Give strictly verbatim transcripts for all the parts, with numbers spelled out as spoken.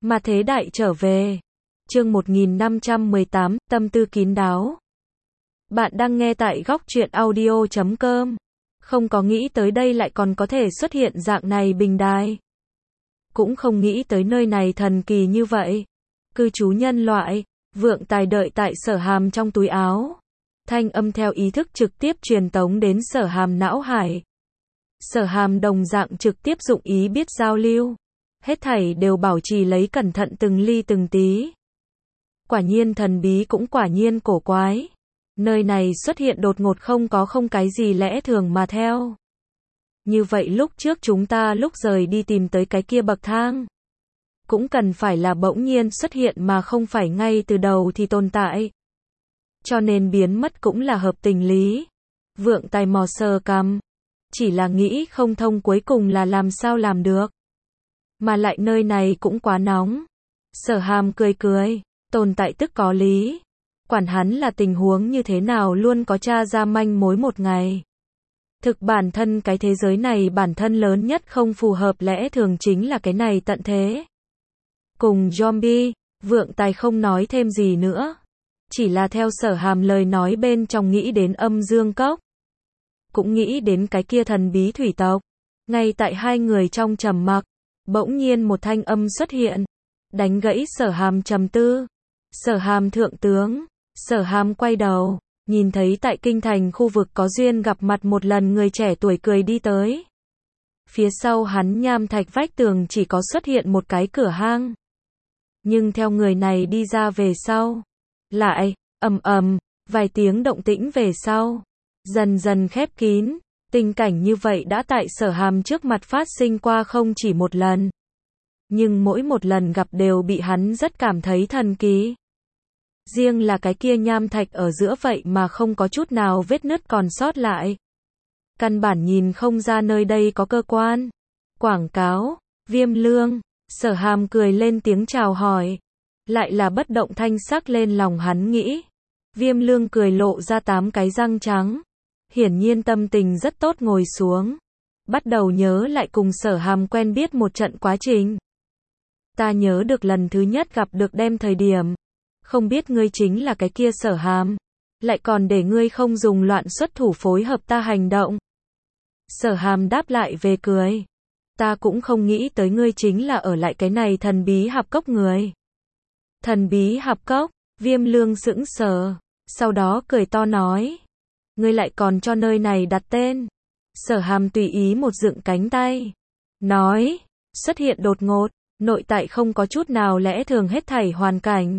Mà thế đại trở về. Chương một nghìn năm trăm mười tám, tâm tư kín đáo. Bạn đang nghe tại góc truyện audio chấm com. Không có nghĩ tới đây lại còn có thể xuất hiện dạng này bình đài. Cũng không nghĩ tới nơi này thần kỳ như vậy. Cư trú nhân loại, vượng tài đợi tại Sở Hàm trong túi áo. Thanh âm theo ý thức trực tiếp truyền tống đến Sở Hàm não hải. Sở Hàm đồng dạng trực tiếp dụng ý biết giao lưu. Hết thảy đều bảo trì lấy cẩn thận từng ly từng tí. Quả nhiên thần bí cũng quả nhiên cổ quái. Nơi này xuất hiện đột ngột không có không cái gì lẽ thường mà theo. Như vậy lúc trước chúng ta lúc rời đi tìm tới cái kia bậc thang. Cũng cần phải là bỗng nhiên xuất hiện mà không phải ngay từ đầu thì tồn tại. Cho nên biến mất cũng là hợp tình lý. Vượng tài mò sờ cằm. Chỉ là nghĩ không thông cuối cùng là làm sao làm được. Mà lại nơi này cũng quá nóng. Sở Hàm cười cười. Tồn tại tức có lý. Quản hắn là tình huống như thế nào luôn có tra ra manh mối một ngày. Thực bản thân cái thế giới này bản thân lớn nhất không phù hợp lẽ thường chính là cái này tận thế. Cùng zombie, vượng tài không nói thêm gì nữa. Chỉ là theo Sở Hàm lời nói bên trong nghĩ đến âm dương cốc. Cũng nghĩ đến cái kia thần bí thủy tộc. Ngay tại hai người trong trầm mặc, bỗng nhiên một thanh âm xuất hiện. Đánh gãy Sở Hàm trầm tư. Sở Hàm thượng tướng. Sở Hàm quay đầu, nhìn thấy tại kinh thành khu vực có duyên gặp mặt một lần người trẻ tuổi cười đi tới. Phía sau hắn nham thạch vách tường chỉ có xuất hiện một cái cửa hang. Nhưng theo người này đi ra về sau, lại, ầm ầm, vài tiếng động tĩnh về sau, dần dần khép kín. Tình cảnh như vậy đã tại Sở Hàm trước mặt phát sinh qua không chỉ một lần. Nhưng mỗi một lần gặp đều bị hắn rất cảm thấy thần kỳ. Riêng là cái kia nham thạch ở giữa vậy mà không có chút nào vết nứt còn sót lại. Căn bản nhìn không ra nơi đây có cơ quan. Quảng cáo, Viêm Lương, Sở Hàm cười lên tiếng chào hỏi. Lại là bất động thanh sắc lên lòng hắn nghĩ. Viêm Lương cười lộ ra tám cái răng trắng. Hiển nhiên tâm tình rất tốt ngồi xuống. Bắt đầu nhớ lại cùng Sở Hàm quen biết một trận quá trình. Ta nhớ được lần thứ nhất gặp được đem thời điểm. Không biết ngươi chính là cái kia Sở Hàm. Lại còn để ngươi không dùng loạn xuất thủ phối hợp ta hành động. Sở Hàm đáp lại về cười. Ta cũng không nghĩ tới ngươi chính là ở lại cái này thần bí hạp cốc người. Thần bí hạp cốc, Viêm Lương sững sờ. Sau đó cười to nói. Ngươi lại còn cho nơi này đặt tên. Sở Hàm tùy ý một dựng cánh tay. Nói, xuất hiện đột ngột, nội tại không có chút nào lẽ thường hết thảy hoàn cảnh.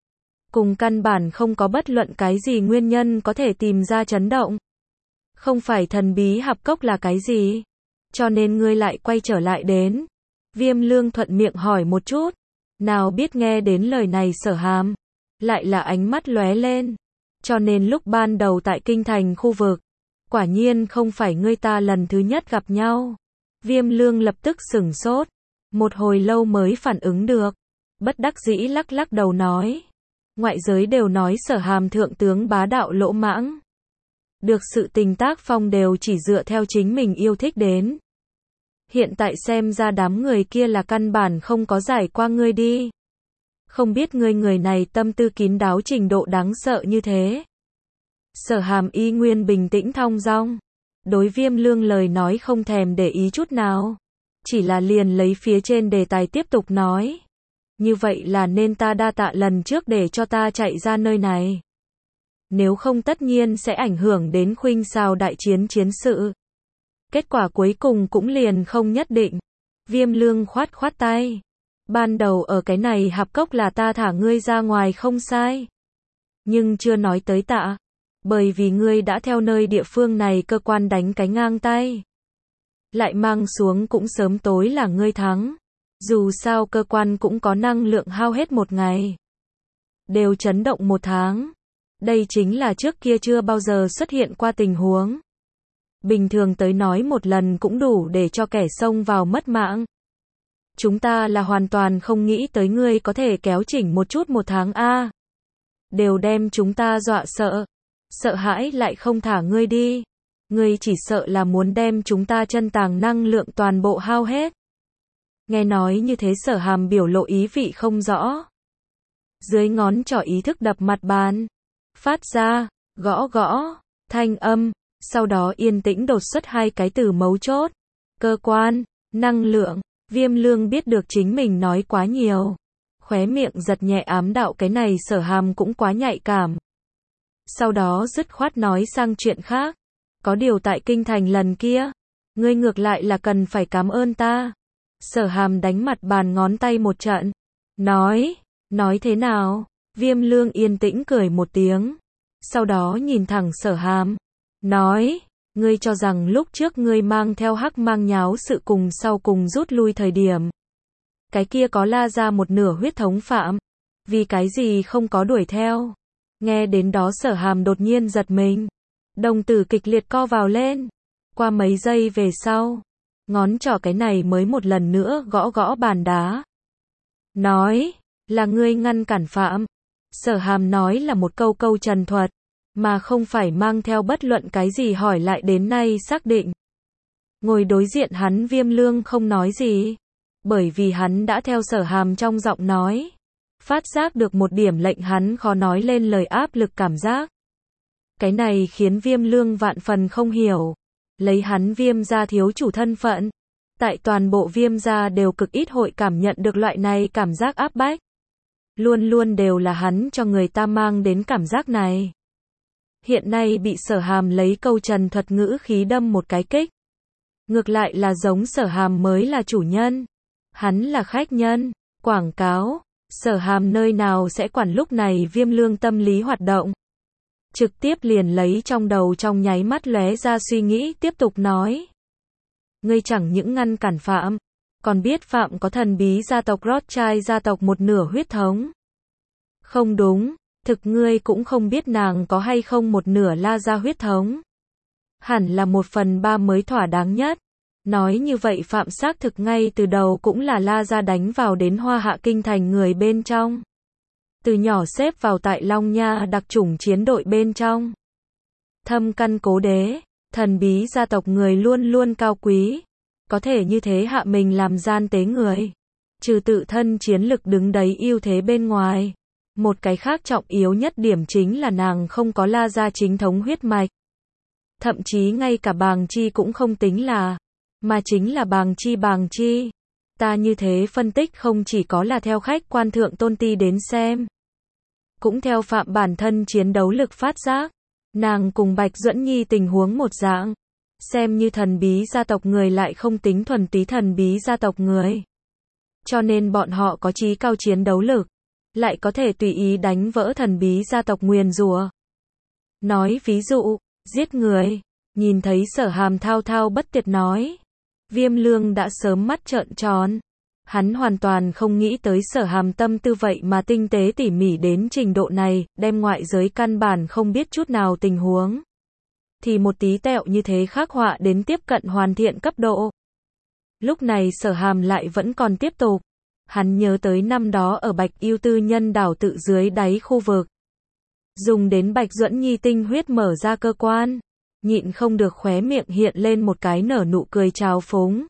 Cùng căn bản không có bất luận cái gì nguyên nhân có thể tìm ra chấn động. Không phải thần bí hạp cốc là cái gì? Cho nên ngươi lại quay trở lại đến. Viêm Lương thuận miệng hỏi một chút. Nào biết nghe đến lời này Sở Hàm. Lại là ánh mắt lóe lên. Cho nên lúc ban đầu tại kinh thành khu vực. Quả nhiên không phải ngươi ta lần thứ nhất gặp nhau. Viêm Lương lập tức sửng sốt. Một hồi lâu mới phản ứng được. Bất đắc dĩ lắc lắc đầu nói. Ngoại giới đều nói Sở Hàm thượng tướng bá đạo lỗ mãng. Được sự tình tác phong đều chỉ dựa theo chính mình yêu thích đến. Hiện tại xem ra đám người kia là căn bản không có giải qua ngươi đi. Không biết ngươi người này tâm tư kín đáo trình độ đáng sợ như thế. Sở Hàm y nguyên bình tĩnh thong dong. Đối Viêm Lương lời nói không thèm để ý chút nào. Chỉ là liền lấy phía trên đề tài tiếp tục nói. Như vậy là nên ta đa tạ lần trước để cho ta chạy ra nơi này. Nếu không tất nhiên sẽ ảnh hưởng đến khuynh xào đại chiến chiến sự. Kết quả cuối cùng cũng liền không nhất định. Viêm Lương khoát khoát tay. Ban đầu ở cái này hạp cốc là ta thả ngươi ra ngoài không sai. Nhưng chưa nói tới tạ. Bởi vì ngươi đã theo nơi địa phương này cơ quan đánh cái ngang tay. Lại mang xuống cũng sớm tối là ngươi thắng. Dù sao cơ quan cũng có năng lượng hao hết một ngày. Đều chấn động một tháng. Đây chính là trước kia chưa bao giờ xuất hiện qua tình huống. Bình thường tới nói một lần cũng đủ để cho kẻ xông vào mất mạng. Chúng ta là hoàn toàn không nghĩ tới ngươi có thể kéo chỉnh một chút một tháng a. Đều đem chúng ta dọa sợ. Sợ hãi lại không thả ngươi đi. Ngươi chỉ sợ là muốn đem chúng ta chân tàng năng lượng toàn bộ hao hết. Nghe nói như thế Sở Hàm biểu lộ ý vị không rõ. Dưới ngón trỏ ý thức đập mặt bàn. Phát ra, gõ gõ, thanh âm. Sau đó yên tĩnh đột xuất hai cái từ mấu chốt. Cơ quan, năng lượng. Viêm Lương biết được chính mình nói quá nhiều. Khóe miệng giật nhẹ ám đạo cái này Sở Hàm cũng quá nhạy cảm. Sau đó dứt khoát nói sang chuyện khác. Có điều tại kinh thành lần kia, ngươi ngược lại là cần phải cảm ơn ta. Sở Hàm đánh mặt bàn ngón tay một trận. Nói, nói thế nào? Viêm Lương yên tĩnh cười một tiếng. Sau đó nhìn thẳng Sở Hàm. Nói, ngươi cho rằng lúc trước ngươi mang theo hắc mang nháo sự cùng sau cùng rút lui thời điểm. Cái kia có la ra một nửa huyết thống phạm. Vì cái gì không có đuổi theo? Nghe đến đó Sở Hàm đột nhiên giật mình. Đồng tử kịch liệt co vào lên. Qua mấy giây về sau, ngón trỏ cái này mới một lần nữa gõ gõ bàn đá. Nói, là ngươi ngăn cản phạm. Sở Hàm nói là một câu câu trần thuật, mà không phải mang theo bất luận cái gì hỏi lại đến nay xác định. Ngồi đối diện hắn Viêm Lương không nói gì, bởi vì hắn đã theo Sở Hàm trong giọng nói, phát giác được một điểm lệnh hắn khó nói lên lời áp lực cảm giác. Cái này khiến Viêm Lương vạn phần không hiểu. Lấy hắn Viêm gia thiếu chủ thân phận, tại toàn bộ Viêm gia đều cực ít hội cảm nhận được loại này cảm giác áp bách. Luôn luôn đều là hắn cho người ta mang đến cảm giác này. Hiện nay bị Sở Hàm lấy câu trần thuật ngữ khí đâm một cái kích. Ngược lại là giống Sở Hàm mới là chủ nhân. Hắn là khách nhân, quảng cáo. Sở Hàm nơi nào sẽ quản lúc này Viêm Lương tâm lý hoạt động. Trực tiếp liền lấy trong đầu trong nháy mắt lóe ra suy nghĩ tiếp tục nói. Ngươi chẳng những ngăn cản phạm, còn biết phạm có thần bí gia tộc Rothschild gia tộc một nửa huyết thống. Không đúng, thực ngươi cũng không biết nàng có hay không một nửa La gia huyết thống. Hẳn là một phần ba mới thỏa đáng nhất. Nói như vậy phạm xác thực ngay từ đầu cũng là La gia đánh vào đến Hoa Hạ kinh thành người bên trong. Từ nhỏ xếp vào tại Long Nha đặc chủng chiến đội bên trong. Thâm căn cố đế, thần bí gia tộc người luôn luôn cao quý. Có thể như thế hạ mình làm gian tế người. Trừ tự thân chiến lực đứng đấy ưu thế bên ngoài. Một cái khác trọng yếu nhất điểm chính là nàng không có La gia chính thống huyết mạch. Thậm chí ngay cả Bàng Chi cũng không tính là, mà chính là Bàng Chi Bàng Chi. Ta như thế phân tích không chỉ có là theo khách quan thượng tôn ti đến xem. Cũng theo phạm bản thân chiến đấu lực phát giác. Nàng cùng Bạch Duẫn Nhi tình huống một dạng. Xem như thần bí gia tộc người lại không tính thuần túy thần bí gia tộc người. Cho nên bọn họ có chí cao chiến đấu lực. Lại có thể tùy ý đánh vỡ thần bí gia tộc nguyền rủa. Nói ví dụ, giết người. Nhìn thấy Sở Hàm thao thao bất tuyệt nói. Viêm Lương đã sớm mắt trợn tròn. Hắn hoàn toàn không nghĩ tới Sở Hàm tâm tư vậy mà tinh tế tỉ mỉ đến trình độ này, đem ngoại giới căn bản không biết chút nào tình huống. Thì một tí tẹo như thế khắc họa đến tiếp cận hoàn thiện cấp độ. Lúc này Sở Hàm lại vẫn còn tiếp tục. Hắn nhớ tới năm đó ở Bạch Yêu Tư Nhân đảo tự dưới đáy khu vực. Dùng đến Bạch Duẫn Nhi tinh huyết mở ra cơ quan. Nhịn không được khóe miệng hiện lên một cái nở nụ cười trào phúng.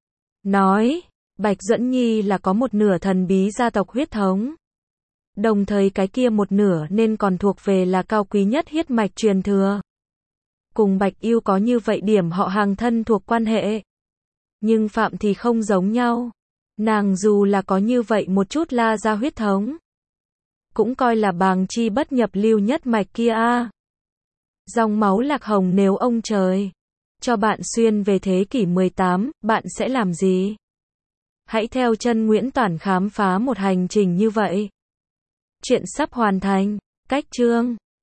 Nói, Bạch Duẫn Nhi là có một nửa thần bí gia tộc huyết thống. Đồng thời cái kia một nửa nên còn thuộc về là cao quý nhất huyết mạch truyền thừa. Cùng Bạch Yêu có như vậy điểm họ hàng thân thuộc quan hệ. Nhưng Phạm thì không giống nhau. Nàng dù là có như vậy một chút La gia huyết thống. Cũng coi là Bàng Chi bất nhập lưu nhất mạch kia a. Dòng máu lạc hồng nếu ông trời cho bạn xuyên về thế kỷ mười tám, bạn sẽ làm gì? Hãy theo chân Nguyễn Toản khám phá một hành trình như vậy. Chuyện sắp hoàn thành. Cách chương